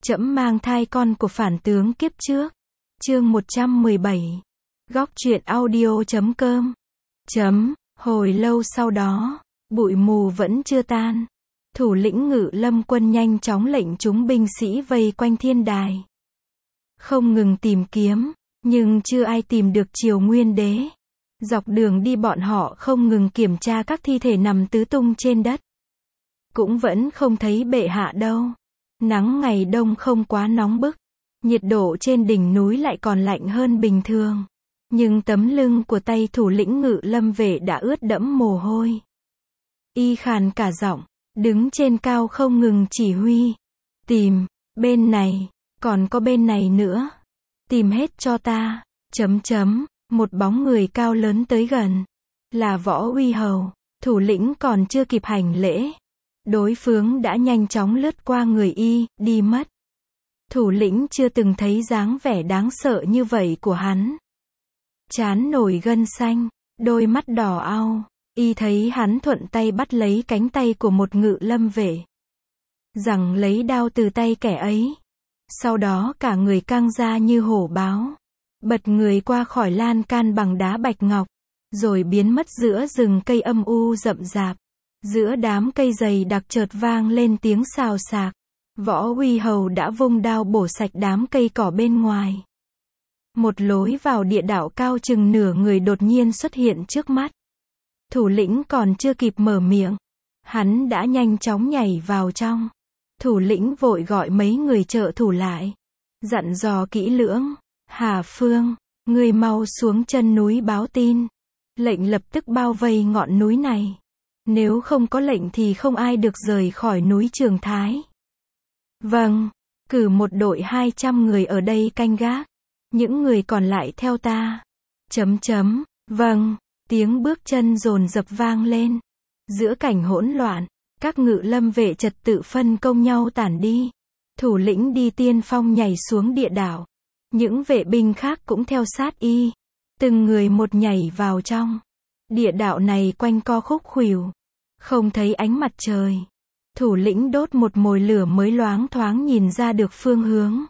Trẫm mang thai con của phản tướng kiếp trước. Chương 117. Góc truyện audio.com. Hồi lâu sau đó, bụi mù vẫn chưa tan. Thủ lĩnh Ngự Lâm quân nhanh chóng lệnh chúng binh sĩ vây quanh thiên đài. Không ngừng tìm kiếm, nhưng chưa ai tìm được Triều Nguyên Đế. Dọc đường đi bọn họ không ngừng kiểm tra các thi thể nằm tứ tung trên đất. Cũng vẫn không thấy bệ hạ đâu. Nắng ngày đông không quá nóng bức. Nhiệt độ trên đỉnh núi lại còn lạnh hơn bình thường. Nhưng tấm lưng của tay thủ lĩnh Ngự Lâm vệ đã ướt đẫm mồ hôi. Y khàn cả giọng, đứng trên cao không ngừng chỉ huy. Tìm, bên này, còn có bên này nữa. Tìm hết cho ta. Một bóng người cao lớn tới gần. Là Võ Uy Hầu. Thủ lĩnh còn chưa kịp hành lễ. Đối phương đã nhanh chóng lướt qua người y, đi mất. Thủ lĩnh chưa từng thấy dáng vẻ đáng sợ như vậy của hắn. Trán nổi gân xanh, đôi mắt đỏ au. Y thấy hắn thuận tay bắt lấy cánh tay của một Ngự Lâm vệ. Rằng lấy đao từ tay kẻ ấy. Sau đó cả người căng ra như hổ báo. Bật người qua khỏi lan can bằng đá bạch ngọc. Rồi biến mất giữa rừng cây âm u rậm rạp. Giữa đám cây dày đặc chợt vang lên tiếng xào xạc. Võ Uy Hầu đã vung đao bổ sạch đám cây cỏ bên ngoài. Một lối vào địa đạo cao chừng nửa người đột nhiên xuất hiện trước mắt. Thủ lĩnh còn chưa kịp mở miệng. Hắn đã nhanh chóng nhảy vào trong. Thủ lĩnh vội gọi mấy người trợ thủ lại. Dặn dò kỹ lưỡng. Hà Phương, ngươi mau xuống chân núi báo tin. Lệnh lập tức bao vây ngọn núi này. Nếu không có lệnh thì không ai được rời khỏi núi Trường Thái. Vâng, cử một đội 200 người ở đây canh gác. Những người còn lại theo ta. Vâng, tiếng bước chân dồn dập vang lên. Giữa cảnh hỗn loạn, các Ngự Lâm vệ trật tự phân công nhau tản đi. Thủ lĩnh đi tiên phong nhảy xuống địa đạo. Những vệ binh khác cũng theo sát y. Từng người một nhảy vào trong. Địa đạo này quanh co khúc khuỷu. Không thấy ánh mặt trời. Thủ lĩnh đốt một mồi lửa mới loáng thoáng nhìn ra được phương hướng.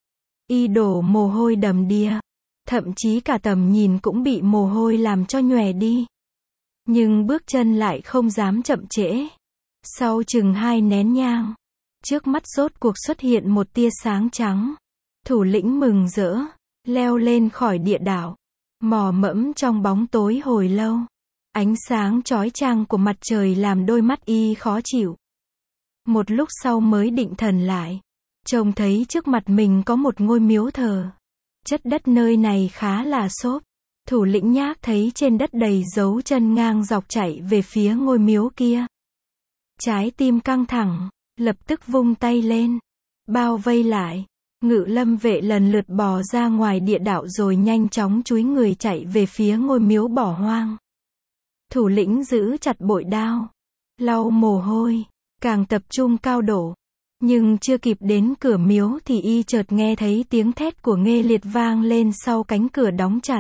Y đổ mồ hôi đầm đìa. Thậm chí cả tầm nhìn cũng bị mồ hôi làm cho nhòe đi. Nhưng bước chân lại không dám chậm trễ. Sau chừng 2 nén nhang. Trước mắt rốt cuộc xuất hiện một tia sáng trắng. Thủ lĩnh mừng rỡ. Leo lên khỏi địa đạo. Mò mẫm trong bóng tối hồi lâu. Ánh sáng chói chang của mặt trời làm đôi mắt y khó chịu. Một lúc sau mới định thần lại. Trông thấy trước mặt mình có một ngôi miếu thờ. Chất đất nơi này khá là xốp. Thủ lĩnh nhác thấy trên đất đầy dấu chân ngang dọc chạy về phía ngôi miếu kia. Trái tim căng thẳng, lập tức vung tay lên. Bao vây lại. Ngự Lâm vệ lần lượt bò ra ngoài địa đạo rồi nhanh chóng chúi người chạy về phía ngôi miếu bỏ hoang. Thủ lĩnh giữ chặt bội đao. Lau mồ hôi. Càng tập trung cao độ. Nhưng chưa kịp đến cửa miếu thì y chợt nghe thấy tiếng thét của Nghê Liệt vang lên sau cánh cửa đóng chặt.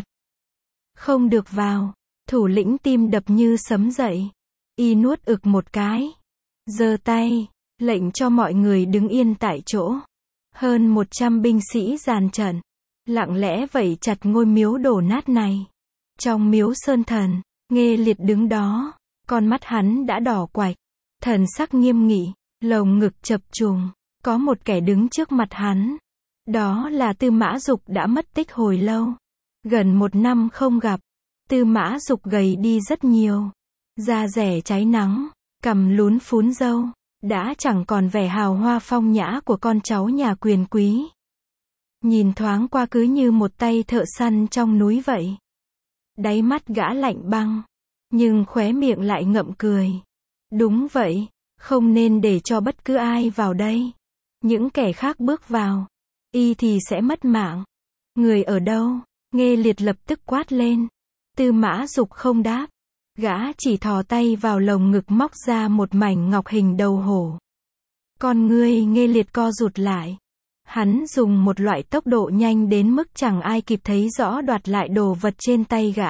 Không được vào. Thủ lĩnh tim đập như sấm dậy. Y nuốt ực một cái. Giơ tay. Lệnh cho mọi người đứng yên tại chỗ. Hơn 100 binh sĩ dàn trận. Lặng lẽ vẩy chặt ngôi miếu đổ nát này. Trong miếu sơn thần. Nghê Liệt đứng đó. Con mắt hắn đã đỏ quạch. Thần sắc nghiêm nghị. Lồng ngực chập trùng. Có một kẻ đứng trước mặt hắn. Đó là Tư Mã Dục đã mất tích hồi lâu. Gần 1 năm không gặp. Tư Mã Dục gầy đi rất nhiều. Da rẻ cháy nắng. Cằm lún phún râu. Đã chẳng còn vẻ hào hoa phong nhã của con cháu nhà quyền quý. Nhìn thoáng qua cứ như một tay thợ săn trong núi vậy. Đáy mắt gã lạnh băng. Nhưng khóe miệng lại ngậm cười. Đúng vậy. Không nên để cho bất cứ ai vào đây. Những kẻ khác bước vào. Y thì sẽ mất mạng. Người ở đâu? Nghê Liệt lập tức quát lên. Tư Mã Dục không đáp. Gã chỉ thò tay vào lồng ngực móc ra một mảnh ngọc hình đầu hổ. Con ngươi Nghê Liệt co rụt lại. Hắn dùng một loại tốc độ nhanh đến mức chẳng ai kịp thấy rõ đoạt lại đồ vật trên tay gã.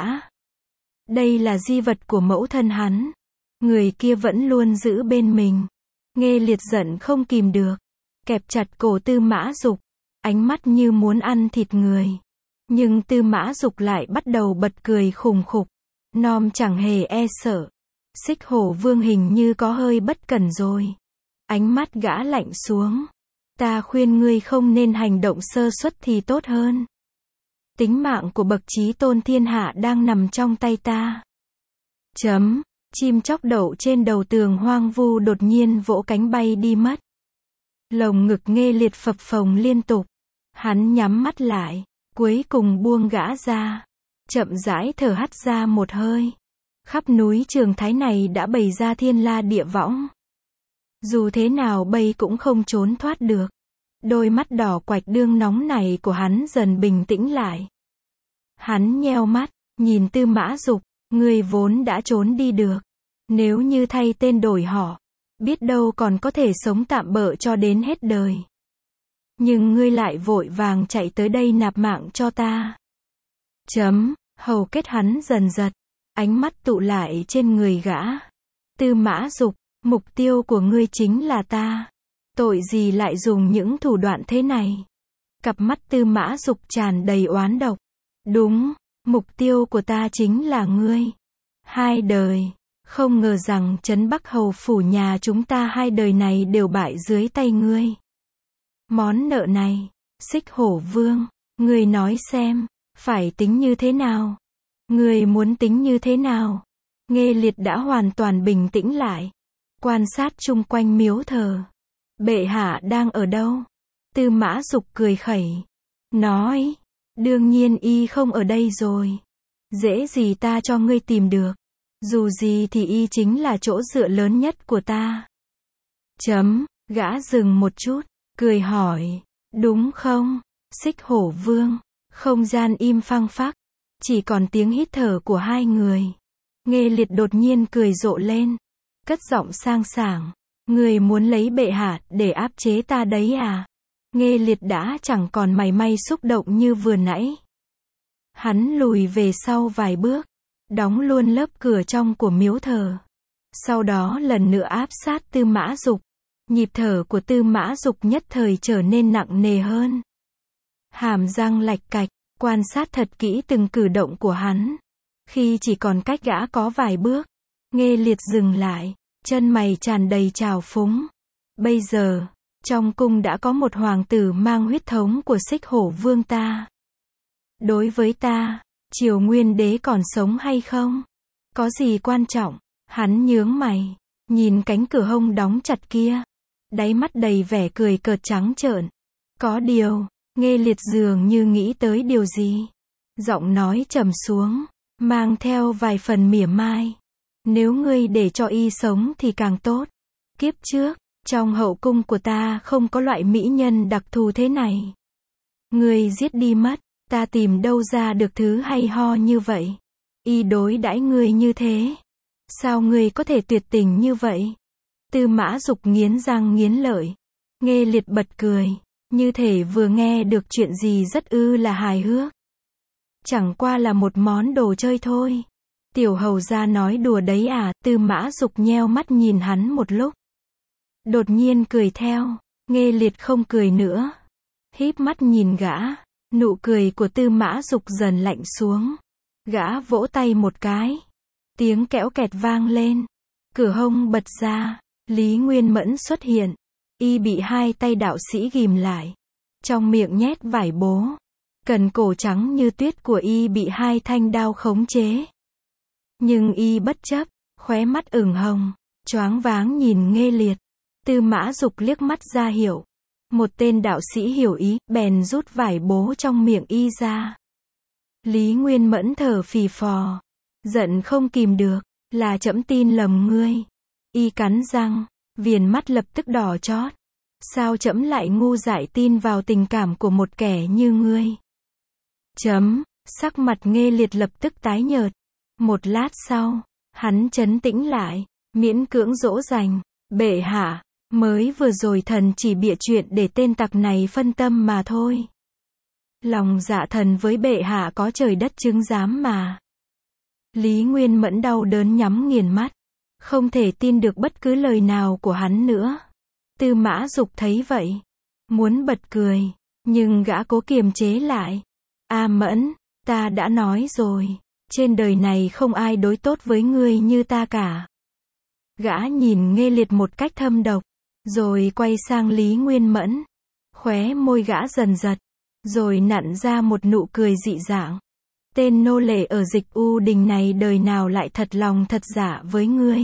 Đây là di vật của mẫu thân hắn. Người kia vẫn luôn giữ bên mình. Nghê Liệt giận không kìm được. kẹp chặt cổ Tư Mã Dục, ánh mắt như muốn ăn thịt người. Nhưng Tư Mã Dục lại bắt đầu bật cười khùng khục, Nom chẳng hề e sợ. Xích Hổ Vương hình như có hơi bất cẩn rồi. Ánh mắt gã lạnh xuống. Ta khuyên ngươi không nên hành động sơ suất thì tốt hơn. Tính mạng của bậc chí tôn thiên hạ đang nằm trong tay ta. Chim chóc đậu trên đầu tường hoang vu đột nhiên vỗ cánh bay đi mất. Lồng ngực Nghê Liệt phập phồng liên tục. Hắn nhắm mắt lại, cuối cùng buông gã ra. Chậm rãi thở hắt ra một hơi. Khắp núi Trường Thái này đã bày ra thiên la địa võng. Dù thế nào bây cũng không trốn thoát được. Đôi mắt đỏ quạch đương nóng này của hắn dần bình tĩnh lại. Hắn nheo mắt, nhìn Tư Mã Dục, ngươi vốn đã trốn đi được. Nếu như thay tên đổi họ, biết đâu còn có thể sống tạm bợ cho đến hết đời. Nhưng ngươi lại vội vàng chạy tới đây nạp mạng cho ta. Hầu kết hắn dần giật, ánh mắt tụ lại trên người gã. Tư Mã Dục, mục tiêu của ngươi chính là ta. Tội gì lại dùng những thủ đoạn thế này? Cặp mắt Tư Mã Dục tràn đầy oán độc. Đúng, mục tiêu của ta chính là ngươi. 2 đời. Không ngờ rằng trấn Bắc Hầu phủ nhà chúng ta 2 đời này đều bại dưới tay ngươi. Món nợ này, Xích Hổ Vương, ngươi nói xem, phải tính như thế nào? Ngươi muốn tính như thế nào? Nghê Liệt đã hoàn toàn bình tĩnh lại. Quan sát chung quanh miếu thờ. Bệ hạ đang ở đâu? Tư Mã Dục cười khẩy. Nói, đương nhiên y không ở đây rồi. Dễ gì ta cho ngươi tìm được. Dù gì thì y chính là chỗ dựa lớn nhất của ta. Gã dừng một chút, cười hỏi. Đúng không? Xích Hổ Vương. Không gian im phăng phắc. Chỉ còn tiếng hít thở của 2 người. Nghê Liệt đột nhiên cười rộ lên. Cất giọng sang sảng. Người muốn lấy bệ hạ để áp chế ta đấy à? Nghê Liệt đã chẳng còn mảy may xúc động như vừa nãy. Hắn lùi về sau vài bước. Đóng luôn lớp cửa trong của miếu thờ. Sau đó lần nữa áp sát Tư Mã Dục. Nhịp thở của Tư Mã Dục nhất thời trở nên nặng nề hơn. Hàm răng lạch cạch, quan sát thật kỹ từng cử động của hắn. Khi chỉ còn cách gã có vài bước, Nghê Liệt dừng lại, chân mày tràn đầy trào phúng. Bây giờ, trong cung đã có một hoàng tử mang huyết thống của Xích Hổ Vương ta. Đối với ta, Triều Nguyên Đế còn sống hay không? Có gì quan trọng? Hắn nhướng mày, nhìn cánh cửa hông đóng chặt kia. Đáy mắt đầy vẻ cười cợt trắng trợn. Có điều, Nghê Liệt dường như nghĩ tới điều gì. Giọng nói trầm xuống, mang theo vài phần mỉa mai. Nếu ngươi để cho y sống thì càng tốt. Kiếp trước, trong hậu cung của ta không có loại mỹ nhân đặc thù thế này. Ngươi giết đi mất, ta tìm đâu ra được thứ hay ho như vậy. Y đối đãi ngươi như thế. Sao ngươi có thể tuyệt tình như vậy? Tư Mã Dục nghiến răng nghiến lợi. Nghê Liệt bật cười, như thể vừa nghe được chuyện gì rất là hài hước. Chẳng qua là một món đồ chơi thôi. Tiểu hầu gia nói đùa đấy à? Tư Mã Dục nheo mắt nhìn hắn một lúc. Đột nhiên cười theo. Nghê Liệt không cười nữa. Híp mắt nhìn gã. Nụ cười của Tư Mã Dục dần lạnh xuống. Gã vỗ tay một cái. Tiếng kẽo kẹt vang lên. Cửa hông bật ra. Lý Nguyên Mẫn xuất hiện. Y bị 2 tay đạo sĩ ghìm lại. Trong miệng nhét vải bố. Cần cổ trắng như tuyết của y bị 2 thanh đao khống chế. Nhưng y bất chấp, khóe mắt ửng hồng, choáng váng nhìn Nghê Liệt. Tư Mã Dục liếc mắt ra hiệu. Một tên đạo sĩ hiểu ý, bèn rút vải bố trong miệng y ra. Lý Nguyên Mẫn thở phì phò. Giận không kìm được, là trẫm tin lầm ngươi. Y cắn răng, viền mắt lập tức đỏ chót. Sao trẫm lại ngu dại tin vào tình cảm của một kẻ như ngươi? Sắc mặt Nghê Liệt lập tức tái nhợt. Một lát sau, hắn trấn tĩnh lại, miễn cưỡng dỗ dành. Bệ hạ, mới vừa rồi thần chỉ bịa chuyện để tên tặc này phân tâm mà thôi. Lòng dạ thần với bệ hạ có trời đất chứng giám mà. Lý Nguyên Mẫn đau đớn nhắm nghiền mắt. Không thể tin được bất cứ lời nào của hắn nữa. Tư Mã Dục thấy vậy, muốn bật cười, nhưng gã cố kiềm chế lại. A Mẫn, ta đã nói rồi, trên đời này không ai đối tốt với ngươi như ta cả. Gã nhìn Nghê Liệt một cách thâm độc, rồi quay sang Lý Nguyên Mẫn. Khóe môi gã dần giật, rồi nặn ra một nụ cười dị dạng. Tên nô lệ ở Dịch U Đình này đời nào lại thật lòng thật dạ với ngươi.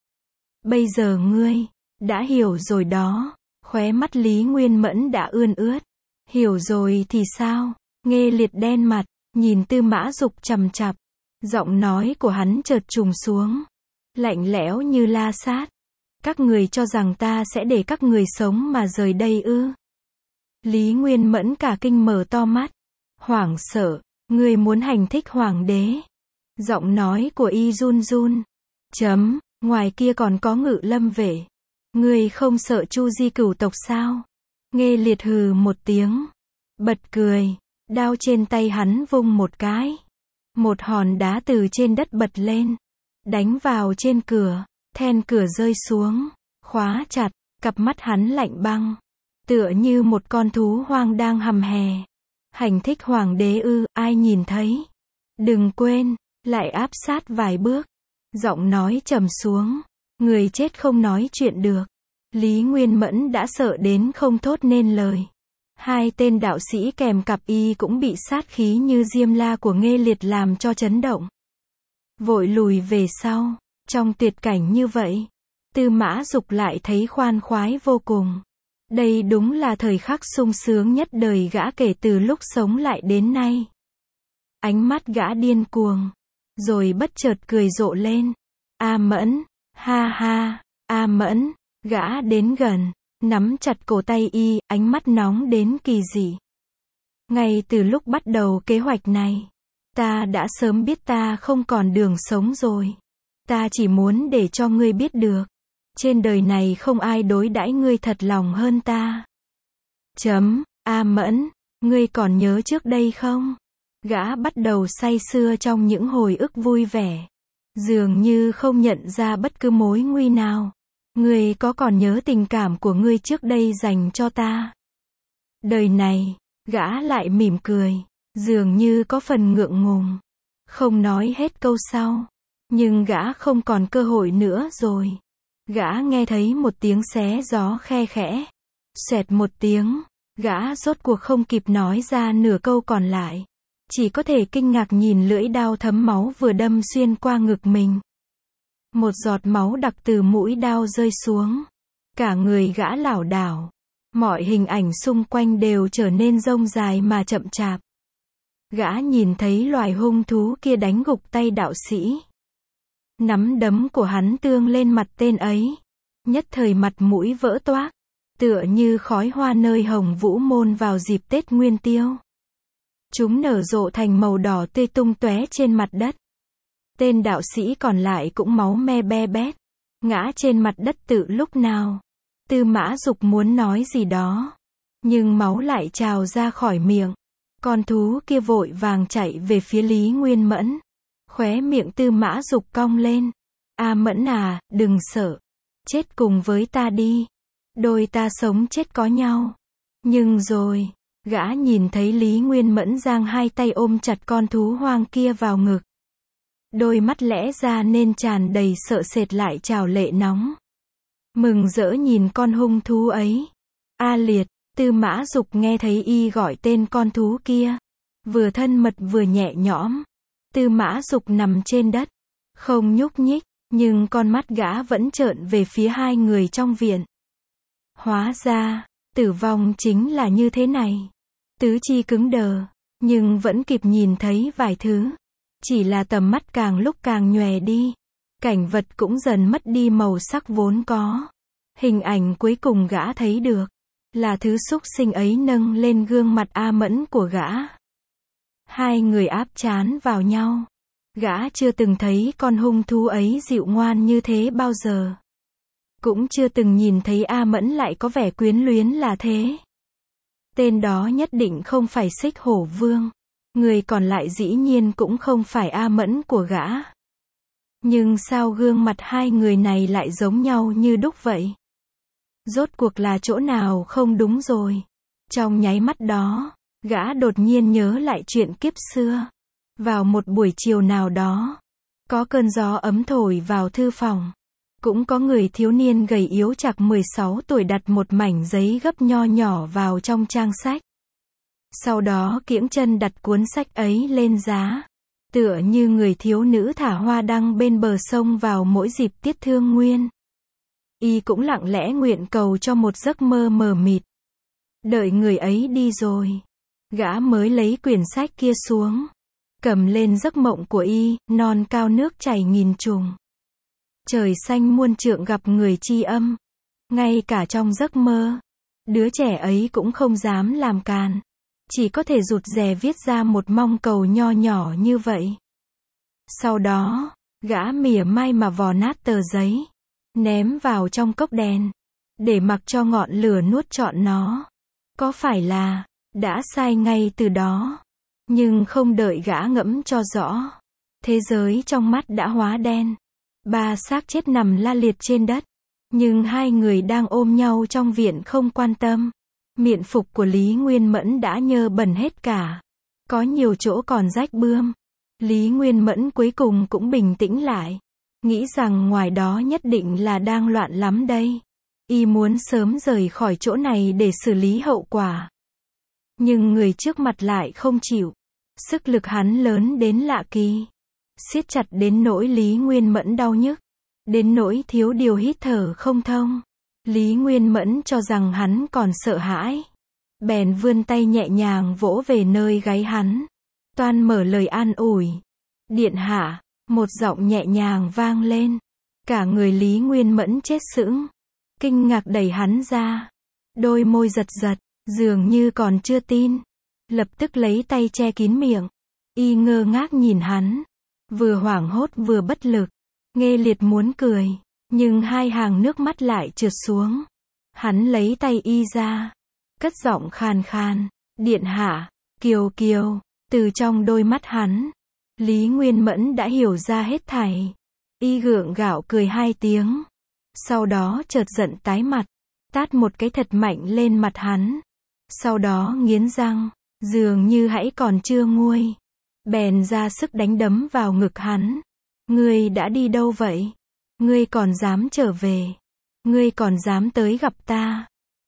Bây giờ ngươi đã hiểu rồi đó. Khóe mắt Lý Nguyên Mẫn đã ươn ướt. Hiểu rồi thì sao? Nghê Liệt đen mặt, nhìn Tư Mã Dục chằm chằm. Giọng nói của hắn chợt trùng xuống, lạnh lẽo như la sát. Các người cho rằng ta sẽ để các người sống mà rời đây ư? Lý Nguyên Mẫn cả kinh mở to mắt, hoảng sợ. Ngươi muốn hành thích hoàng đế? Giọng nói của y run run. Ngoài kia còn có Ngự Lâm vệ. Ngươi không sợ Chu Di cửu tộc sao? Nghê Liệt hừ một tiếng, bật cười. Đao trên tay hắn vung một cái, một hòn đá từ trên đất bật lên, đánh vào trên cửa. Then cửa rơi xuống, khóa chặt. Cặp mắt hắn lạnh băng, tựa như một con thú hoang đang hầm hè. Hành thích hoàng đế ư? Ai nhìn thấy? Đừng quên, lại áp sát vài bước. Giọng nói trầm xuống. Người chết không nói chuyện được. Lý Nguyên Mẫn đã sợ đến không thốt nên lời. Hai tên đạo sĩ kèm cặp y cũng bị sát khí như diêm la của Nghê Liệt làm cho chấn động. Vội lùi về sau. Trong tuyệt cảnh như vậy, Tư Mã Dục lại thấy khoan khoái vô cùng. Đây đúng là thời khắc sung sướng nhất đời gã kể từ lúc sống lại đến nay. Ánh mắt gã điên cuồng, rồi bất chợt cười rộ lên. A Mẫn, ha ha, A Mẫn. Gã đến gần, nắm chặt cổ tay y, ánh mắt nóng đến kỳ dị. Ngay từ lúc bắt đầu kế hoạch này, ta đã sớm biết ta không còn đường sống rồi. Ta chỉ muốn để cho ngươi biết được, trên đời này không ai đối đãi ngươi thật lòng hơn ta. A Mẫn, ngươi còn nhớ trước đây không? Gã bắt đầu say sưa trong những hồi ức vui vẻ, dường như không nhận ra bất cứ mối nguy nào. Ngươi có còn nhớ tình cảm của ngươi trước đây dành cho ta? Đời này, gã lại mỉm cười, dường như có phần ngượng ngùng, không nói hết câu sau. Nhưng gã không còn cơ hội nữa rồi. Gã nghe thấy một tiếng xé gió khe khẽ. Xoẹt một tiếng, gã rốt cuộc không kịp nói ra nửa câu còn lại. Chỉ có thể kinh ngạc nhìn lưỡi đao thấm máu vừa đâm xuyên qua ngực mình. Một giọt máu đặc từ mũi đao rơi xuống. Cả người gã lảo đảo. Mọi hình ảnh xung quanh đều trở nên rông dài mà chậm chạp. Gã nhìn thấy loài hung thú kia đánh gục tay đạo sĩ. Nắm đấm của hắn tương lên mặt tên ấy. Nhất thời mặt mũi vỡ toác, tựa như khói hoa nơi Hồng Vũ Môn vào dịp Tết Nguyên Tiêu. Chúng nở rộ thành màu đỏ tươi tung tóe trên mặt đất. Tên đạo sĩ còn lại cũng máu me be bét, ngã trên mặt đất từ lúc nào. Tư Mã Dục muốn nói gì đó, nhưng máu lại trào ra khỏi miệng. Con thú kia vội vàng chạy về phía Lý Nguyên Mẫn. Khóe miệng Tư Mã Dục cong lên. A Mẫn à, đừng sợ. Chết cùng với ta đi. Đôi ta sống chết có nhau. Nhưng rồi, gã nhìn thấy Lý Nguyên Mẫn giang hai tay ôm chặt con thú hoang kia vào ngực. Đôi mắt lẽ ra nên tràn đầy sợ sệt lại trào lệ nóng. Mừng rỡ nhìn con hung thú ấy. A Liệt, Tư Mã Dục nghe thấy y gọi tên con thú kia. Vừa thân mật vừa nhẹ nhõm. Tư Mã Dục nằm trên đất, không nhúc nhích, nhưng con mắt gã vẫn trợn về phía hai người trong viện. Hóa ra, tử vong chính là như thế này. Tứ chi cứng đờ, nhưng vẫn kịp nhìn thấy vài thứ. Chỉ là tầm mắt càng lúc càng nhòe đi. Cảnh vật cũng dần mất đi màu sắc vốn có. Hình ảnh cuối cùng gã thấy được, là thứ súc sinh ấy nâng lên gương mặt A Mẫn của gã. Hai người áp trán vào nhau. Gã chưa từng thấy con hung thú ấy dịu ngoan như thế bao giờ. Cũng chưa từng nhìn thấy A Mẫn lại có vẻ quyến luyến là thế. Tên đó nhất định không phải Xích Hổ Vương. Người còn lại dĩ nhiên cũng không phải A Mẫn của gã. Nhưng sao gương mặt hai người này lại giống nhau như đúc vậy? Rốt cuộc là chỗ nào không đúng rồi? Trong nháy mắt đó, gã đột nhiên nhớ lại chuyện kiếp xưa. Vào một buổi chiều nào đó, có cơn gió ấm thổi vào thư phòng. Cũng có người thiếu niên gầy yếu chạc 16 tuổi đặt một mảnh giấy gấp nho nhỏ vào trong trang sách. Sau đó kiễng chân đặt cuốn sách ấy lên giá. Tựa như người thiếu nữ thả hoa đăng bên bờ sông vào mỗi dịp tiết thương nguyên. Y cũng lặng lẽ nguyện cầu cho một giấc mơ mờ mịt. Đợi người ấy đi rồi, gã mới lấy quyển sách kia xuống, cầm lên giấc mộng của y, non cao nước chảy nghìn trùng. Trời xanh muôn trượng gặp người tri âm. Ngay cả trong giấc mơ, đứa trẻ ấy cũng không dám làm càn. Chỉ có thể rụt rè viết ra một mong cầu nho nhỏ như vậy. Sau đó, gã mỉa mai mà vò nát tờ giấy, ném vào trong cốc đèn, để mặc cho ngọn lửa nuốt trọn nó. Có phải là đã sai ngay từ đó? Nhưng không đợi gã ngẫm cho rõ, thế giới trong mắt đã hóa đen. 3 xác chết nằm la liệt trên đất, nhưng 2 người đang ôm nhau trong viện không quan tâm. Miện phục của Lý Nguyên Mẫn đã nhơ bẩn hết cả, có nhiều chỗ còn rách bươm. Lý Nguyên Mẫn cuối cùng cũng bình tĩnh lại, nghĩ rằng ngoài đó nhất định là đang loạn lắm đây. Y muốn sớm rời khỏi chỗ này để xử lý hậu quả. Nhưng người trước mặt lại không chịu. Sức lực hắn lớn đến lạ kỳ, siết chặt đến nỗi Lý Nguyên Mẫn đau nhức, đến nỗi thiếu điều hít thở không thông. Lý Nguyên Mẫn cho rằng hắn còn sợ hãi, bèn vươn tay nhẹ nhàng vỗ về nơi gáy hắn, toan mở lời an ủi. Điện hạ, một giọng nhẹ nhàng vang lên. Cả người Lý Nguyên Mẫn chết sững, kinh ngạc đẩy hắn ra, đôi môi giật giật, dường như còn chưa tin. Lập tức lấy tay che kín miệng. Y ngơ ngác nhìn hắn, vừa hoảng hốt vừa bất lực. Nghê Liệt muốn cười, nhưng 2 hàng nước mắt lại trượt xuống. Hắn lấy tay y ra, cất giọng khàn khàn, điện hạ, Kiều Kiều. Từ trong đôi mắt hắn, Lý Nguyên Mẫn đã hiểu ra hết thảy. Y gượng gạo cười 2 tiếng, sau đó chợt giận tái mặt, tát một cái thật mạnh lên mặt hắn. Sau đó nghiến răng, dường như hãy còn chưa nguôi, bèn ra sức đánh đấm vào ngực hắn. Ngươi đã đi đâu vậy? Ngươi còn dám trở về? Ngươi còn dám tới gặp ta?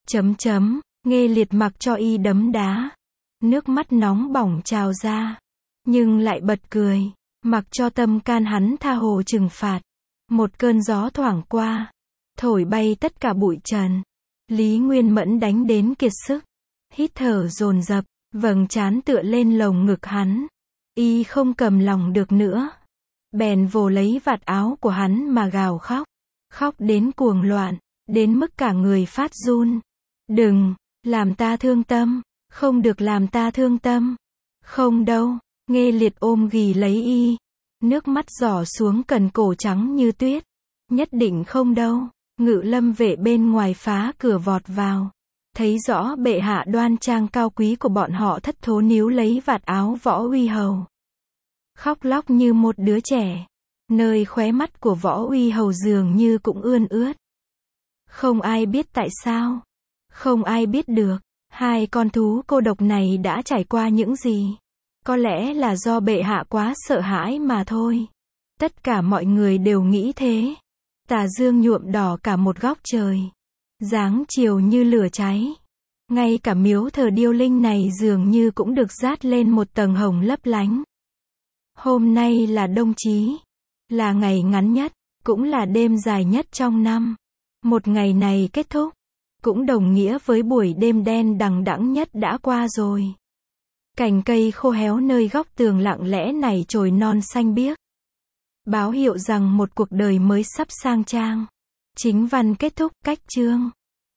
Nghê Liệt mặc cho y đấm đá. Nước mắt nóng bỏng trào ra, nhưng lại bật cười, mặc cho tâm can hắn tha hồ trừng phạt. Một cơn gió thoảng qua, thổi bay tất cả bụi trần. Lý Nguyên Mẫn đánh đến kiệt sức, hít thở dồn dập, vầng trán tựa lên lồng ngực hắn. Y không cầm lòng được nữa, bèn vồ lấy vạt áo của hắn mà gào khóc, khóc đến cuồng loạn, đến mức cả người phát run. Đừng làm ta thương tâm, không được làm ta thương tâm. Không đâu. Nghê Liệt ôm ghì lấy y, nước mắt giỏ xuống cần cổ trắng như tuyết. Nhất định không đâu. Ngự lâm vệ bên ngoài phá cửa vọt vào, thấy rõ bệ hạ đoan trang cao quý của bọn họ thất thố níu lấy vạt áo Võ Uy Hầu, khóc lóc như một đứa trẻ. Nơi khóe mắt của Võ Uy Hầu dường như cũng ươn ướt. Không ai biết tại sao, không ai biết được 2 con thú cô độc này đã trải qua những gì. Có lẽ là do bệ hạ quá sợ hãi mà thôi. Tất cả mọi người đều nghĩ thế. Tà dương nhuộm đỏ cả một góc trời, dáng chiều như lửa cháy. Ngay cả miếu thờ điêu linh này dường như cũng được dát lên một tầng hồng lấp lánh. Hôm nay là Đông Chí, là ngày ngắn nhất, cũng là đêm dài nhất trong năm. Một ngày này kết thúc, cũng đồng nghĩa với buổi đêm đen đằng đẵng nhất đã qua rồi. Cành cây khô héo nơi góc tường lặng lẽ nảy chồi non xanh biếc, báo hiệu rằng một cuộc đời mới sắp sang trang. Chính văn kết thúc. Cách chương